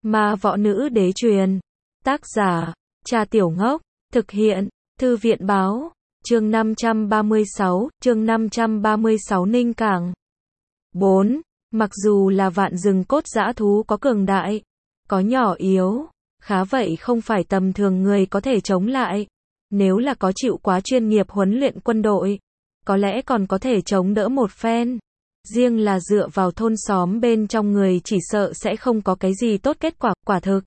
Ma võ nữ đế truyền. Tác giả, Trà Tiểu Ngốc. Thực hiện, Thư viện báo. Chương 536 Ninh Cảng. 4. Mặc dù là vạn rừng cốt dã thú có cường đại, có nhỏ yếu, khá vậy không phải tầm thường người có thể chống lại. Nếu là có chịu quá chuyên nghiệp huấn luyện quân đội, có lẽ còn có thể chống đỡ một phen. Riêng là dựa vào thôn xóm bên trong người chỉ sợ sẽ không có cái gì tốt kết quả, quả thực.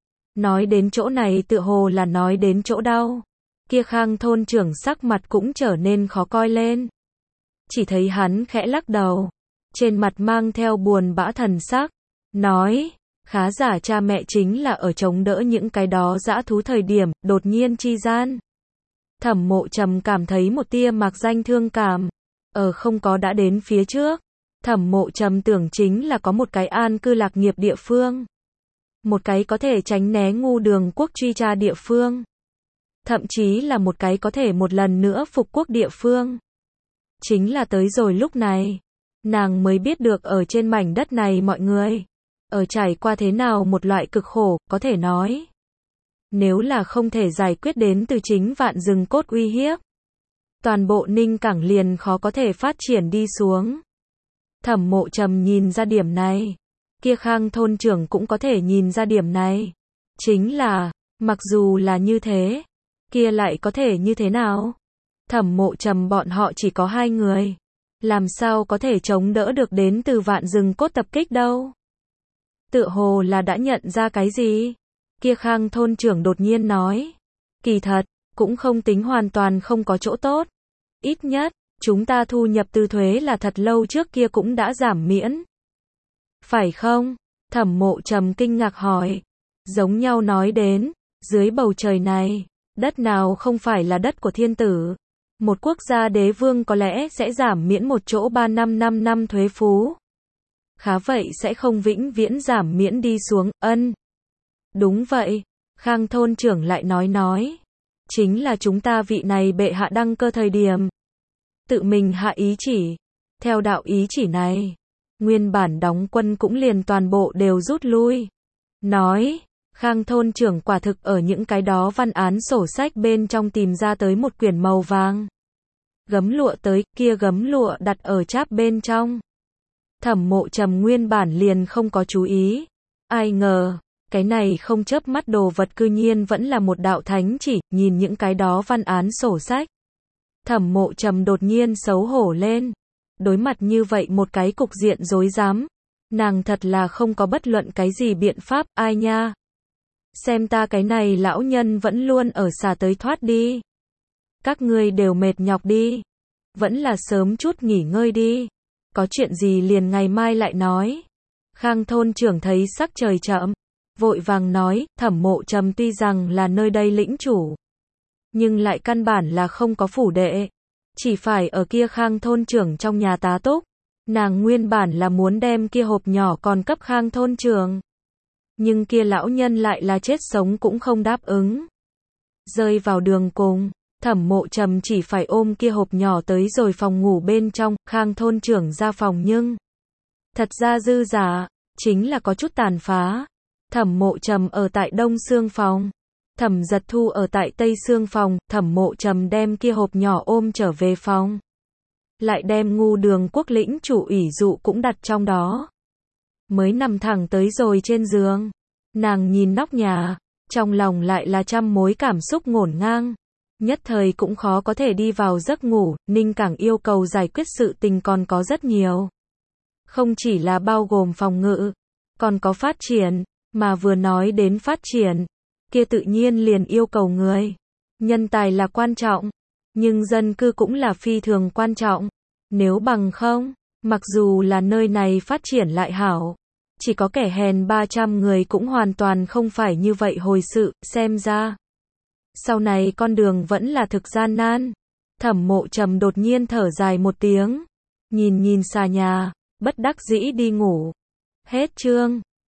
Nói đến chỗ này tựa hồ là nói đến chỗ đau. Kia Khang thôn trưởng sắc mặt cũng trở nên khó coi lên. Chỉ thấy hắn khẽ lắc đầu, trên mặt mang theo buồn bã thần sắc, nói, khá giả cha mẹ chính là ở chống đỡ những cái đó dã thú thời điểm, đột nhiên chi gian. Thẩm Mộ Trầm cảm thấy một tia mạc danh thương cảm, không có đã đến phía trước. Thẩm Mộ Trầm tưởng chính là có một cái an cư lạc nghiệp địa phương. Một cái có thể tránh né ngu đường quốc truy tra địa phương. Thậm chí là một cái có thể một lần nữa phục quốc địa phương. Chính là tới rồi lúc này, nàng mới biết được ở trên mảnh đất này mọi người trải qua thế nào một loại cực khổ, có thể nói. Nếu là không thể giải quyết đến từ chính vạn rừng cốt uy hiếp, toàn bộ Ninh Cảng liền khó có thể phát triển đi xuống. Thẩm Mộ Trầm nhìn ra điểm này, kia Khang thôn trưởng cũng có thể nhìn ra điểm này. Chính là, mặc dù là như thế, kia lại có thể như thế nào? Thẩm Mộ Trầm bọn họ chỉ có 2 người, làm sao có thể chống đỡ được đến từ vạn rừng cốt tập kích đâu? Tựa hồ là đã nhận ra cái gì? Kia Khang thôn trưởng đột nhiên nói, kỳ thật, cũng không tính hoàn toàn không có chỗ tốt. Ít nhất, chúng ta thu nhập từ thuế là thật lâu trước kia cũng đã giảm miễn. Phải không? Thẩm Mộ Trầm kinh ngạc hỏi. Giống nhau nói đến, dưới bầu trời này, đất nào không phải là đất của thiên tử. Một quốc gia đế vương có lẽ sẽ giảm miễn một chỗ 3-5 năm thuế phú. Khá vậy sẽ không vĩnh viễn giảm miễn đi xuống, Đúng vậy, Khang thôn trưởng lại nói. Chính là chúng ta vị này bệ hạ đăng cơ thời điểm. Tự mình hạ ý chỉ. Theo đạo ý chỉ này, nguyên bản đóng quân cũng liền toàn bộ đều rút lui. Nói, Khang thôn trưởng quả thực ở những cái đó văn án sổ sách bên trong tìm ra tới một quyển màu vàng. Gấm lụa tới, kia gấm lụa đặt ở cháp bên trong. Thẩm Mộ Trầm nguyên bản liền không có chú ý. Ai ngờ, cái này không chớp mắt đồ vật cư nhiên vẫn là một đạo thánh chỉ, nhìn những cái đó văn án sổ sách. Thẩm Mộ Trầm đột nhiên xấu hổ lên. Đối mặt như vậy một cái cục diện rối rắm, nàng thật là không có bất luận cái gì biện pháp, ai nha. Xem ta cái này lão nhân vẫn luôn ở xả tới thoát đi. Các ngươi đều mệt nhọc đi. Vẫn là sớm chút nghỉ ngơi đi. Có chuyện gì liền ngày mai lại nói. Khang thôn trưởng thấy sắc trời chậm, vội vàng nói, Thẩm Mộ Trầm tuy rằng là nơi đây lĩnh chủ, nhưng lại căn bản là không có phủ đệ. Chỉ phải ở kia Khang thôn trưởng trong nhà tá túc. Nàng nguyên bản là muốn đem kia hộp nhỏ còn cấp Khang thôn trưởng. Nhưng kia lão nhân lại là chết sống cũng không đáp ứng. Rơi vào đường cùng, Thẩm Mộ Trầm chỉ phải ôm kia hộp nhỏ tới rồi phòng ngủ bên trong, Khang thôn trưởng ra phòng nhưng thật ra dư giả, chính là có chút tàn phá. Thẩm Mộ Trầm ở tại đông xương phòng, Thẩm Giật Thu ở tại tây xương phòng, Thẩm Mộ Trầm đem kia hộp nhỏ ôm trở về phòng. Lại đem ngu đường quốc lĩnh chủ ủy dụ cũng đặt trong đó. Mới nằm thẳng tới rồi trên giường. Nàng nhìn nóc nhà, trong lòng lại là trăm mối cảm xúc ngổn ngang. Nhất thời cũng khó có thể đi vào giấc ngủ, Ninh Cảng yêu cầu giải quyết sự tình còn có rất nhiều. Không chỉ là bao gồm phòng ngự, còn có phát triển, mà vừa nói đến phát triển, kia tự nhiên liền yêu cầu người. Nhân tài là quan trọng, nhưng dân cư cũng là phi thường quan trọng. Nếu bằng không, mặc dù là nơi này phát triển lại hảo, chỉ có kẻ hèn 300 người cũng hoàn toàn không phải như vậy hồi sự, xem ra. Sau này con đường vẫn là thực gian nan. Thẩm Mộ Trầm đột nhiên thở dài một tiếng, nhìn xà nhà, bất đắc dĩ đi ngủ. Hết chương.